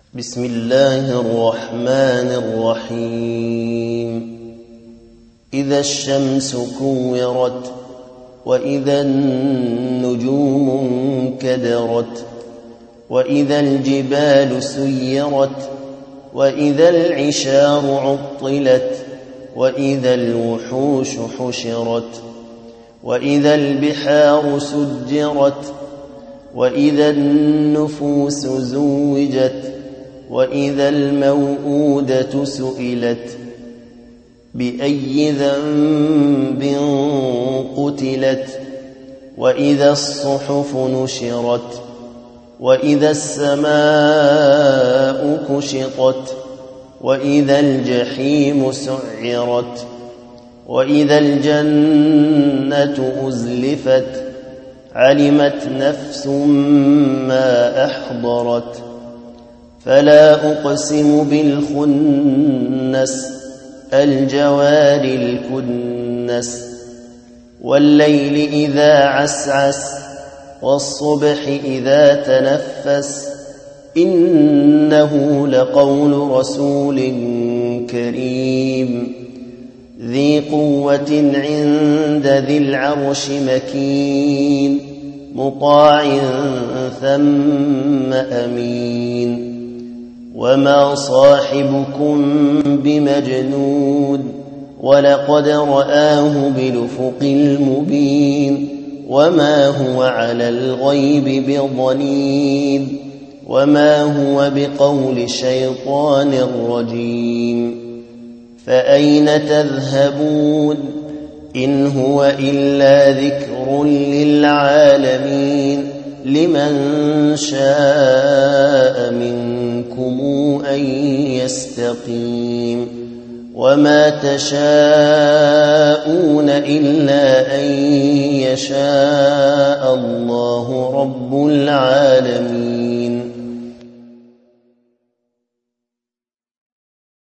بسم الله الرحمن الرحيم إذا الشمس كورت وإذا النجوم انكدرت وإذا الجبال سيرت وإذا العشار عطلت وإذا الوحوش حشرت وإذا البحار سجرت وإذا النفوس زوجت وإذا الموءودة سئلت بأي ذنب قتلت وإذا الصحف نشرت وإذا السماء كشطت وإذا الجحيم سعرت وإذا الجنة أزلفت علمت نفس ما أحضرت فلا أقسم بالخنس الجوار الكنس والليل إذا عسعس والصبح إذا تنفس إنه لقول رسول كريم ذي قوة عند ذي العرش مكين مطاع ثم أمين وما صاحبكم بمجنون ولقد رآه بالأفق المبين وما هو على الغيب بضنين وما هو بقول شيطان رجيم فأين تذهبون إن هو إلا ذكر للعالمين لمن شاء منكم أن يستقيم وما تشاءون إلا أن يشاء الله رب العالمين.